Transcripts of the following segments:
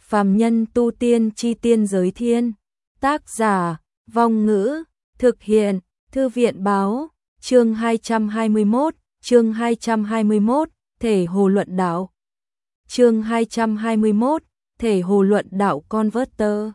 Phàm nhân tu tiên chi tiên giới thiên. Tác giả, Vong Ngữ, thực hiện, Thư viện báo, chương 221, thể hồ luận đạo. Chương 221, thể hồ luận đạo Converter.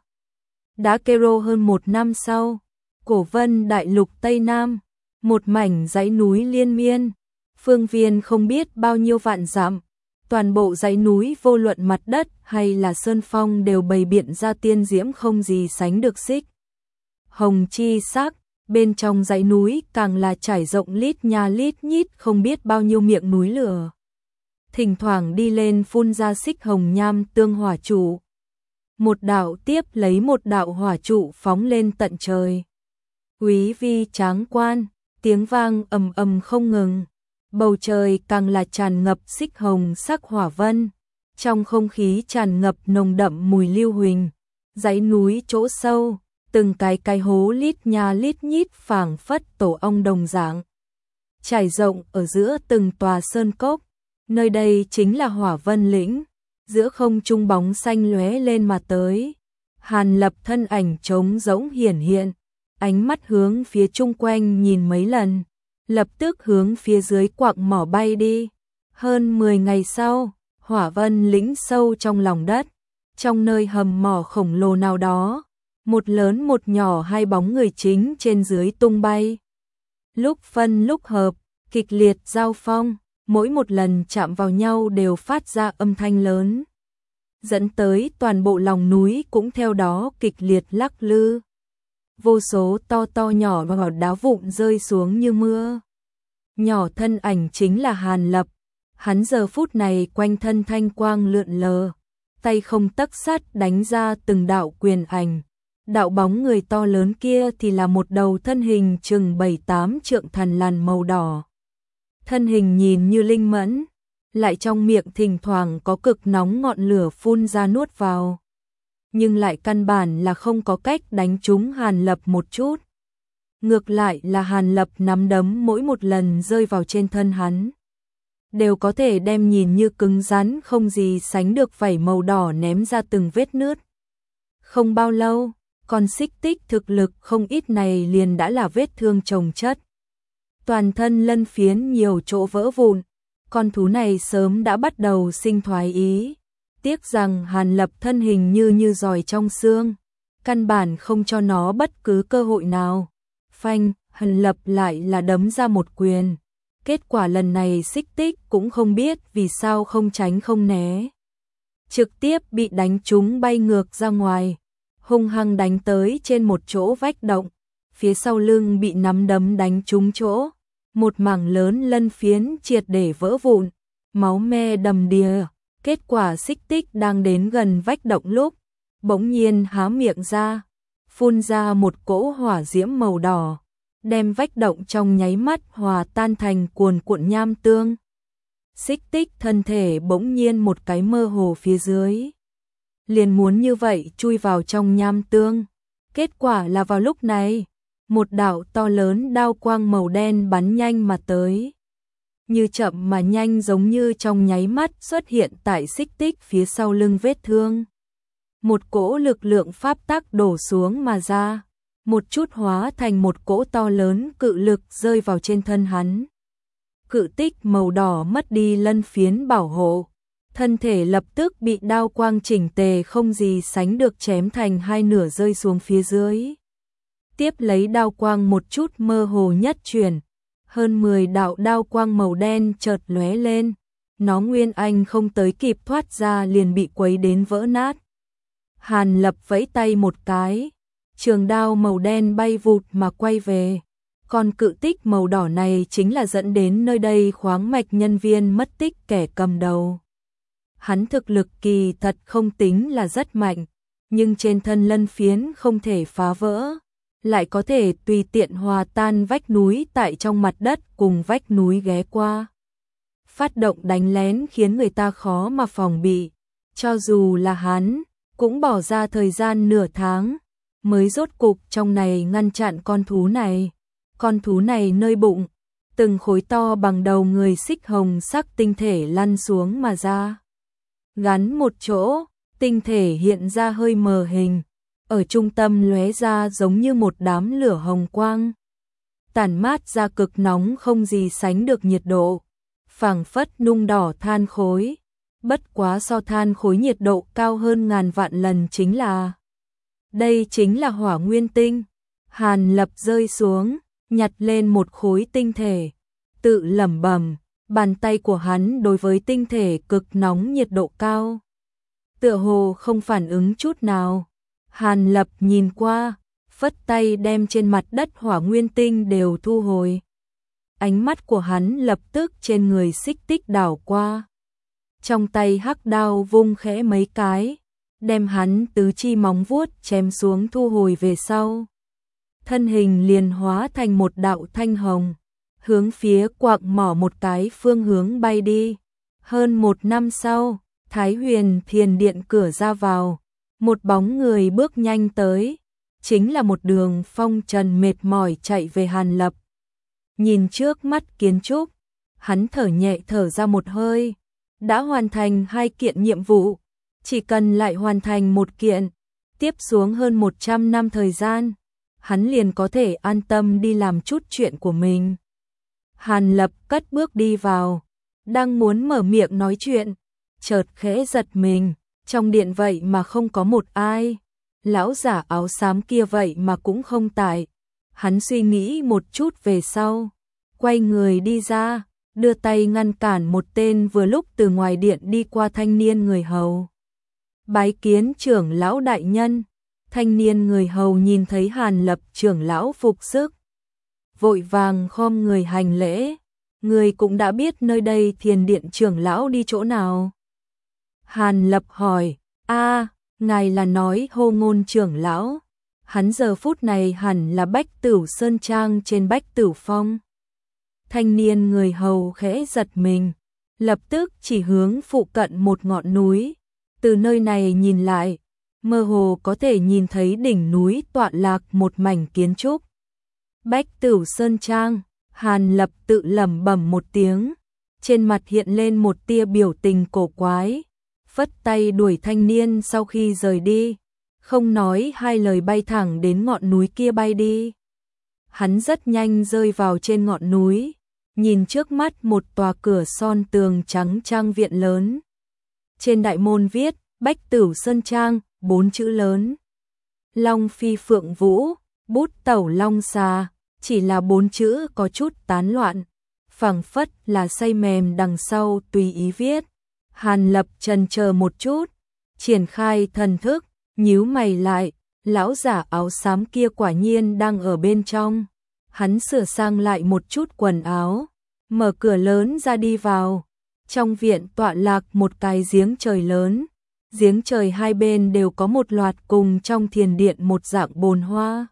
Đã kêu hơn một năm sau, Cổ Vân đại lục Tây Nam, một mảnh dãy núi liên miên, phương viên không biết bao nhiêu vạn dặm. Toàn bộ dãy núi vô luận mặt đất hay là sơn phong đều bày biện ra tiên diễm không gì sánh được xích hồng chi sắc, bên trong dãy núi càng là trải rộng lít nha lít nhít không biết bao nhiêu miệng núi lửa. Thỉnh thoảng đi lên phun ra xích hồng nham tương hỏa trụ. Một đạo tiếp lấy một đạo hỏa trụ phóng lên tận trời. Quý vi tráng quan, tiếng vang ầm ầm không ngừng. Bầu trời càng là tràn ngập xích hồng sắc hỏa vân, trong không khí tràn ngập nồng đậm mùi lưu huỳnh. Dãy núi chỗ sâu, từng cái hố lít nha lít nhít phảng phất tổ ong đồng dạng, trải rộng ở giữa từng tòa sơn cốc. Nơi đây chính là Hỏa Vân lĩnh, giữa không trung bóng xanh lóe lên mà tới. Hàn Lập thân ảnh trống rỗng hiển hiện, ánh mắt hướng phía chung quanh nhìn mấy lần, lập tức hướng phía dưới quặng mỏ bay đi. Hơn 10 ngày sau, Hỏa Vân lĩnh sâu trong lòng đất, trong nơi hầm mỏ khổng lồ nào đó, một lớn một nhỏ hai bóng người chính trên dưới tung bay. Lúc phân lúc hợp, kịch liệt giao phong, mỗi một lần chạm vào nhau đều phát ra âm thanh lớn, dẫn tới toàn bộ lòng núi cũng theo đó kịch liệt lắc lư. Vô số to nhỏ và đá vụn rơi xuống như mưa. Nhỏ thân ảnh chính là Hàn Lập, hắn giờ phút này quanh thân thanh quang lượn lờ, tay không tấc sắt đánh ra từng đạo quyền ảnh. Đạo bóng người to lớn kia thì là một đầu thân hình chừng 7-8 trượng thần lằn màu đỏ. Thân hình nhìn như linh mẫn, lại trong miệng thỉnh thoảng có cực nóng ngọn lửa phun ra nuốt vào, nhưng lại căn bản là không có cách đánh trúng Hàn Lập một chút. Ngược lại là Hàn Lập nắm đấm mỗi một lần rơi vào trên thân hắn, đều có thể đem nhìn như cứng rắn không gì sánh được vảy màu đỏ ném ra từng vết nứt. Không bao lâu, con xích tích thực lực không ít này liền đã là vết thương chồng chất. Toàn thân lân phiến nhiều chỗ vỡ vụn, con thú này sớm đã bắt đầu sinh thoái ý. Tiếc rằng Hàn Lập thân hình như giỏi trong xương, căn bản không cho nó bất cứ cơ hội nào. Phanh, Hàn Lập lại là đấm ra một quyền. Kết quả lần này xích tích cũng không biết vì sao không tránh không né, trực tiếp bị đánh trúng bay ngược ra ngoài, hung hăng đánh tới trên một chỗ vách động, phía sau lưng bị nắm đấm đánh trúng chỗ, một mảng lớn lân phiến triệt để vỡ vụn, máu me đầm đìa. Kết quả xích tích đang đến gần vách động lúc, bỗng nhiên há miệng ra, phun ra một cỗ hỏa diễm màu đỏ, đem vách động trong nháy mắt hòa tan thành cuồn cuộn nham tương. Xích tích thân thể bỗng nhiên một cái mơ hồ phía dưới, liền muốn như vậy chui vào trong nham tương. Kết quả là vào lúc này, một đạo to lớn đao quang màu đen bắn nhanh mà tới, như chậm mà nhanh, giống như trong nháy mắt xuất hiện tại xích tích phía sau lưng vết thương. Một cỗ lực lượng pháp tắc đổ xuống mà ra, một chút hóa thành một cỗ to lớn cự lực rơi vào trên thân hắn. Cự tích màu đỏ mất đi lân phiến bảo hộ, thân thể lập tức bị đao quang chỉnh tề không gì sánh được chém thành hai nửa rơi xuống phía dưới. Tiếp lấy đao quang một chút mơ hồ nhất chuyển, hơn 10 đạo đao quang màu đen chợt lóe lên, nó nguyên anh không tới kịp thoát ra liền bị quấy đến vỡ nát. Hàn Lập vẫy tay một cái, trường đao màu đen bay vụt mà quay về. Con cự tích màu đỏ này chính là dẫn đến nơi đây khoáng mạch nhân viên mất tích kẻ cầm đầu. Hắn thực lực kỳ thật không tính là rất mạnh, nhưng trên thân lân phiến không thể phá vỡ, lại có thể tùy tiện hòa tan vách núi tại trong mặt đất cùng vách núi ghé qua. Phát động đánh lén khiến người ta khó mà phòng bị, cho dù là hắn, cũng bỏ ra thời gian nửa tháng, mới rốt cục trong này ngăn chặn con thú này. Con thú này nơi bụng, từng khối to bằng đầu người xích hồng sắc tinh thể lăn xuống mà ra. Gắn một chỗ, tinh thể hiện ra hơi mờ hình, ở trung tâm lóe ra giống như một đám lửa hồng quang, tản mát ra cực nóng không gì sánh được nhiệt độ, phảng phất nung đỏ than khối, bất quá so than khối nhiệt độ cao hơn ngàn vạn lần chính là. Đây chính là hỏa nguyên tinh. Hàn Lập rơi xuống, nhặt lên một khối tinh thể, tự lẩm bẩm, bàn tay của hắn đối với tinh thể cực nóng nhiệt độ cao, tựa hồ không phản ứng chút nào. Hàn Lập nhìn qua, phất tay đem trên mặt đất hỏa nguyên tinh đều thu hồi. Ánh mắt của hắn lập tức trên người Xích Tích đảo qua. Trong tay hắc đao vung khẽ mấy cái, đem hắn tứ chi móng vuốt chém xuống thu hồi về sau. Thân hình liền hóa thành một đạo thanh hồng, hướng phía quạng mỏ một cái phương hướng bay đi. Hơn một năm sau, Thái Huyền Thiền Điện cửa ra vào, một bóng người bước nhanh tới, chính là một Đường Phong Trần mệt mỏi chạy về Hàn Lập. Nhìn trước mắt kiến trúc, hắn thở nhẹ thở ra một hơi, đã hoàn thành 2 kiện nhiệm vụ, chỉ cần lại hoàn thành 1 kiện, tiếp xuống hơn 100 năm thời gian, hắn liền có thể an tâm đi làm chút chuyện của mình. Hàn Lập cất bước đi vào, đang muốn mở miệng nói chuyện, chợt khẽ giật mình, trong điện vậy mà không có một ai, lão giả áo xám kia vậy mà cũng không tại. Hắn suy nghĩ một chút về sau, quay người đi ra, đưa tay ngăn cản một tên vừa lúc từ ngoài điện đi qua thanh niên người hầu. Bái kiến trưởng lão đại nhân. Thanh niên người hầu nhìn thấy Hàn Lập trưởng lão phục sức, vội vàng khom người hành lễ. Người cũng đã biết nơi đây Thiền Điện trưởng lão đi chỗ nào? Hàn Lập hỏi. Ngài là nói Hô Ngôn trưởng lão? Hắn giờ phút này hẳn là Bách Tửu Sơn Trang trên Bách Tửu Phong. Thanh niên người hầu khẽ giật mình, lập tức chỉ hướng phụ cận một ngọn núi. Từ nơi này nhìn lại, mơ hồ có thể nhìn thấy đỉnh núi tọa lạc một mảnh kiến trúc. Bách Tửu Sơn Trang. Hàn Lập tự lẩm bẩm một tiếng, trên mặt hiện lên một tia biểu tình cổ quái, phất tay đuổi thanh niên sau khi rời đi, không nói hai lời bay thẳng đến ngọn núi kia bay đi. Hắn rất nhanh rơi vào trên ngọn núi, nhìn trước mắt một tòa cửa son tường trắng trang viện lớn. Trên đại môn viết Bách Tửu Sơn Trang, 4 chữ lớn. Long phi phượng vũ, bút tẩu long xà, chỉ là 4 chữ có chút tán loạn, phảng phất là say mềm đằng sau tùy ý viết. Hàn Lập chần chờ một chút, triển khai thần thức, nhíu mày lại, lão giả áo xám kia quả nhiên đang ở bên trong. Hắn sửa sang lại một chút quần áo, mở cửa lớn ra đi vào. Trong viện tọa lạc một cái giếng trời lớn, giếng trời hai bên đều có một loạt cùng trong thiền điện một dạng bồn hoa.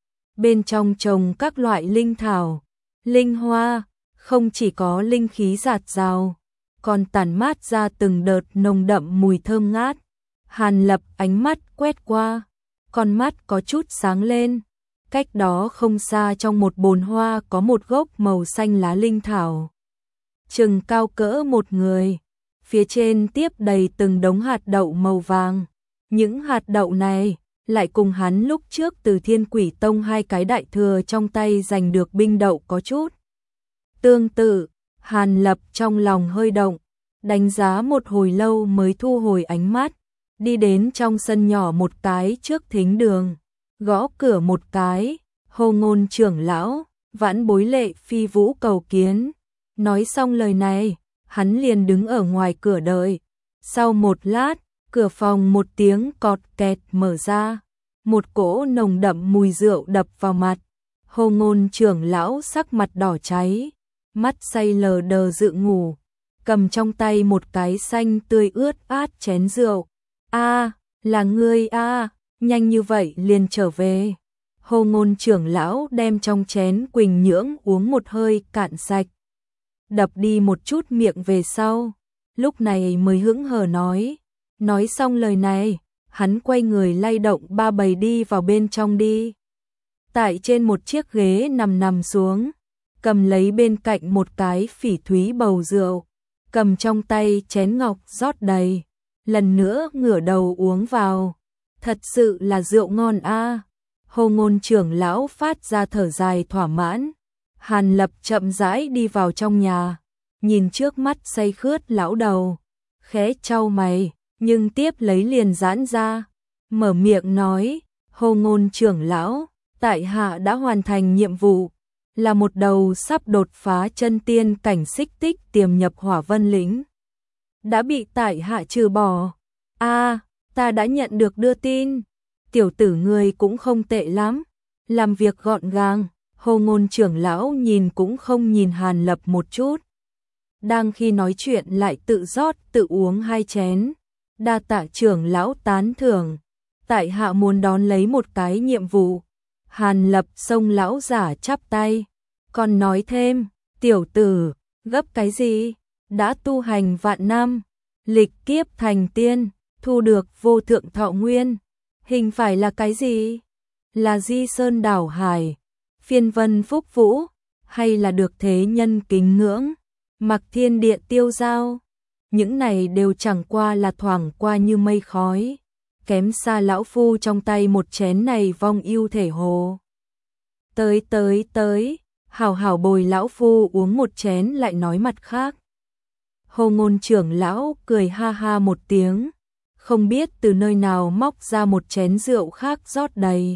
Bên trong trồng các loại linh thảo, linh hoa, không chỉ có linh khí dạt dào, còn tản mát ra từng đợt nồng đậm mùi thơm ngát. Hàn Lập ánh mắt quét qua, con mắt có chút sáng lên. Cách đó không xa trong một bồn hoa có một gốc màu xanh lá linh thảo, chừng cao cỡ một người, phía trên tiếp đầy từng đống hạt đậu màu vàng. Những hạt đậu này lại cùng hắn lúc trước từ Thiên Quỷ Tông 2 cái đại thừa trong tay giành được binh đậu có chút tương tự. Hàn Lập trong lòng hơi động, đánh giá một hồi lâu mới thu hồi ánh mắt, đi đến trong sân nhỏ một cái trước thính đường, gõ cửa một cái. Hô Ngôn trưởng lão, vãn bối Lệ Phi Vũ cầu kiến. Nói xong lời này, hắn liền đứng ở ngoài cửa đợi. Sau một lát, cửa phòng một tiếng cọt kẹt mở ra, một cỗ nồng đậm mùi rượu đập vào mặt. Hô Ngôn trưởng lão sắc mặt đỏ cháy, mắt say lờ đờ dự ngủ, cầm trong tay một cái xanh tươi ướt át chén rượu. Là ngươi nhanh như vậy liền trở về. Hô Ngôn trưởng lão đem trong chén quỳnh nhưỡng uống một hơi cạn sạch, đập đi một chút miệng về sau, lúc này mới hững hờ nói. Nói xong lời này, hắn quay người lay động ba bầy đi vào bên trong đi. Tại trên một chiếc ghế nằm xuống, cầm lấy bên cạnh một cái phỉ thúy bầu rượu, cầm trong tay chén ngọc rót đầy, lần nữa ngửa đầu uống vào. Thật sự là rượu ngon a. Hồ Ngôn trưởng lão phát ra thở dài thỏa mãn. Hàn Lập chậm rãi đi vào trong nhà, nhìn trước mắt say khướt lão đầu, khẽ chau mày, nhưng tiếp lấy liền giãn ra, mở miệng nói, Hồ Ngôn trưởng lão, tại hạ đã hoàn thành nhiệm vụ, là một đầu sắp đột phá chân tiên cảnh xích tích tiềm nhập Hỏa Vân lĩnh. Đã bị tại hạ trừ bỏ. A, ta đã nhận được đưa tin. Tiểu tử ngươi cũng không tệ lắm, làm việc gọn gàng. Hồ Ngôn trưởng lão nhìn cũng không nhìn Hàn Lập một chút. Đang khi nói chuyện lại tự rót tự uống 2 chén. Đa tạ trưởng lão tán thưởng. Tại hạ muốn đón lấy một cái nhiệm vụ. Hàn Lập xông lão giả chắp tay. Còn nói thêm, tiểu tử, gấp cái gì? Đã tu hành vạn năm, lịch kiếp thành tiên, thu được vô thượng thọ nguyên. Hình phải là cái gì? Là Di Sơn đảo hải, phiên vân phúc vũ, hay là được thế nhân kính ngưỡng, mặc thiên địa tiêu giao? Những này đều chẳng qua là thoảng qua như mây khói, kém xa lão phu trong tay một chén này vong yêu thể hồ. Tới, hảo hảo bồi lão phu uống một chén lại nói mặt khác. Hồ Ngôn trưởng lão cười ha ha một tiếng, không biết từ nơi nào móc ra một chén rượu khác rót đầy.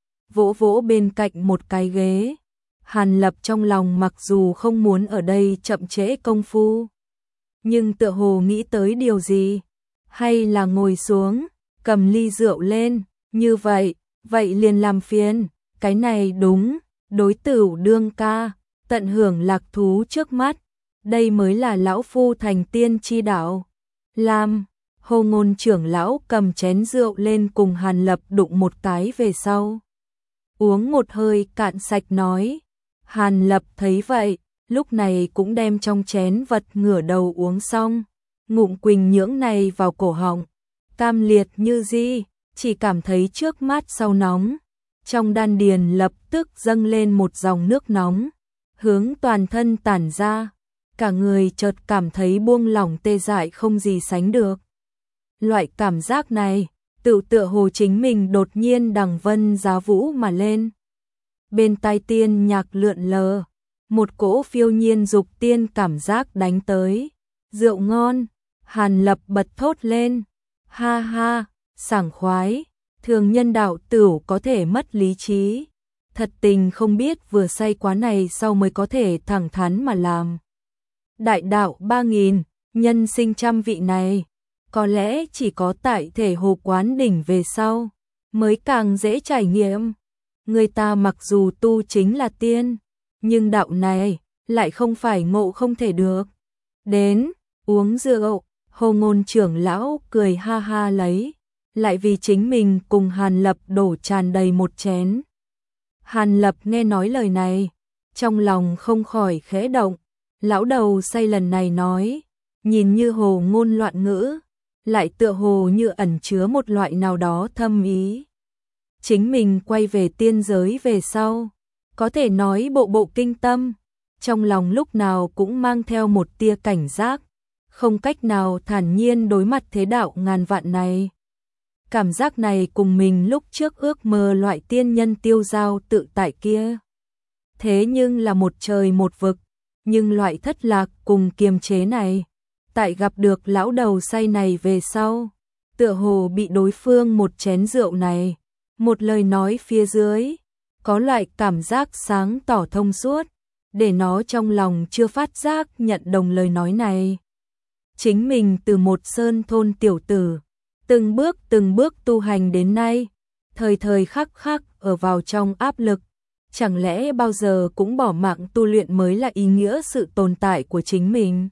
Vỗ vỗ bên cạnh một cái ghế. Hàn Lập trong lòng mặc dù không muốn ở đây chậm trễ công phu, nhưng tựa hồ nghĩ tới điều gì, hay là ngồi xuống, cầm ly rượu lên, như vậy liền làm phiền, cái này đúng, đối tửu đương ca, tận hưởng lạc thú trước mắt, đây mới là lão phu thành tiên chi đạo. Làm, Hồ Ngôn trưởng lão cầm chén rượu lên cùng Hàn Lập đụng một cái về sau. Uống một hơi cạn sạch nói. Hàn Lập thấy vậy, lúc này cũng đem trong chén vật ngửa đầu uống xong. Ngụm quỳnh nhưỡng này vào cổ họng, cam liệt như di, chỉ cảm thấy trước mát sau nóng. Trong đan điền lập tức dâng lên một dòng nước nóng, hướng toàn thân tản ra. Cả người chợt cảm thấy buông lỏng tê dại không gì sánh được. Loại cảm giác này, tựa hồ chính mình đột nhiên đằng vân giá vũ mà lên. Bên tai tiên nhạc lượn lờ, một cỗ phiêu nhiên dục tiên cảm giác đánh tới. Rượu ngon, Hàn Lập bật thốt lên. Ha ha, sảng khoái, thường nhân đạo tửu có thể mất lý trí. Thật tình không biết vừa say quá này sau mới có thể thẳng thắn mà làm. Đại đạo 3000, nhân sinh trăm vị này, có lẽ chỉ có tại thể hồ quán đỉnh về sau, mới càng dễ trải nghiệm. Người ta mặc dù tu chính là tiên, nhưng đạo này lại không phải ngộ không thể được. Đến, uống rượu, Hồ Ngôn trưởng lão cười ha ha lấy, lại vì chính mình cùng Hàn Lập đổ tràn đầy một chén. Hàn Lập nghe nói lời này, trong lòng không khỏi khẽ động. Lão đầu say lần này nói, nhìn như hồ ngôn loạn ngữ, lại tựa hồ như ẩn chứa một loại nào đó thâm ý. Chính mình quay về tiên giới về sau, có thể nói bộ bộ kinh tâm, trong lòng lúc nào cũng mang theo một tia cảnh giác, không cách nào thản nhiên đối mặt thế đạo ngàn vạn này. Cảm giác này cùng mình lúc trước ước mơ loại tiên nhân tiêu dao tự tại kia. Thế nhưng là một trời một vực, nhưng loại thất lạc cùng kiềm chế này, tại gặp được lão đầu say này về sau, tựa hồ bị đối phương một chén rượu này, một lời nói phía dưới, có loại cảm giác sáng tỏ thông suốt, để nó trong lòng chưa phát giác nhận đồng lời nói này. Chính mình từ một sơn thôn tiểu tử, từng bước tu hành đến nay, thời khắc khắc ở vào trong áp lực, chẳng lẽ bao giờ cũng bỏ mạng tu luyện mới là ý nghĩa sự tồn tại của chính mình?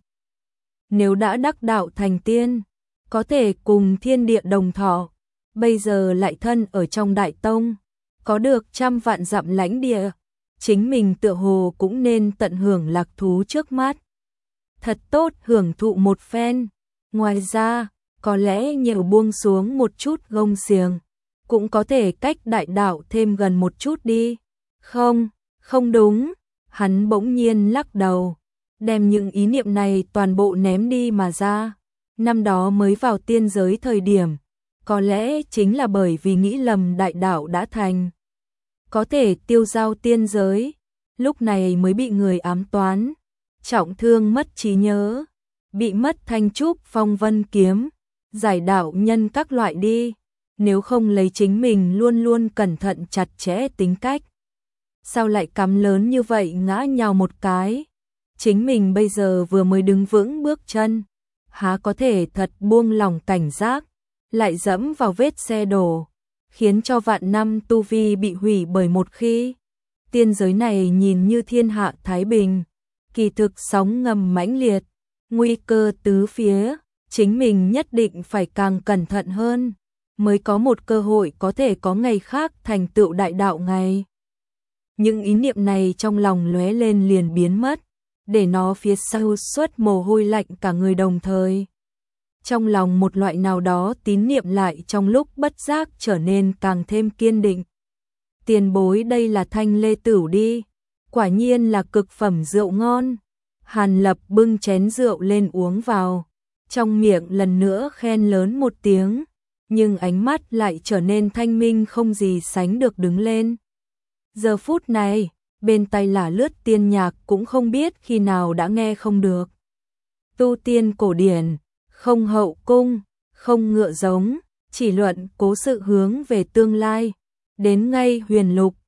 Nếu đã đắc đạo thành tiên, có thể cùng thiên địa đồng thọ, bây giờ lại thân ở trong đại tông, có được 100 vạn dặm lãnh địa, chính mình tựa hồ cũng nên tận hưởng lạc thú trước mắt. Thật tốt hưởng thụ một phen, ngoài ra, có lẽ nhiều buông xuống một chút gông xiềng, cũng có thể cách đại đạo thêm gần một chút đi. Không đúng, hắn bỗng nhiên lắc đầu, đem những ý niệm này toàn bộ ném đi mà ra. Năm đó mới vào tiên giới thời điểm, có lẽ chính là bởi vì nghĩ lầm đại đạo đã thành, có thể tiêu giao tiên giới, lúc này mới bị người ám toán, trọng thương mất trí nhớ, bị mất thanh trúc phong vân kiếm, giải đạo nhân các loại đi, nếu không lấy chính mình luôn luôn cẩn thận chặt chẽ tính cách. Sao lại cắm lớn như vậy ngã nhào một cái, chính mình bây giờ vừa mới đứng vững bước chân, há có thể thật buông lỏng cảnh giác, lại dẫm vào vết xe đổ, khiến cho vạn năm tu vi bị hủy bởi một khi. Tiên giới này nhìn như thiên hạ thái bình, kỳ thực sóng ngầm mãnh liệt, nguy cơ tứ phía, chính mình nhất định phải càng cẩn thận hơn, mới có một cơ hội có thể có ngày khác thành tựu đại đạo ngày. Những ý niệm này trong lòng lóe lên liền biến mất, để nó phía sau xuất mồ hôi lạnh cả người đồng thời. Trong lòng một loại nào đó tín niệm lại trong lúc bất giác trở nên càng thêm kiên định. Tiền bối đây là thanh lê tửu đi, quả nhiên là cực phẩm rượu ngon. Hàn Lập bưng chén rượu lên uống vào, trong miệng lần nữa khen lớn một tiếng, nhưng ánh mắt lại trở nên thanh minh không gì sánh được đứng lên. Giờ phút này, bên tai lả lướt tiên nhạc cũng không biết khi nào đã nghe không được. Tu tiên cổ điển, không hậu cung, không ngựa giống, chỉ luận cố sự hướng về tương lai, đến ngay huyền lục,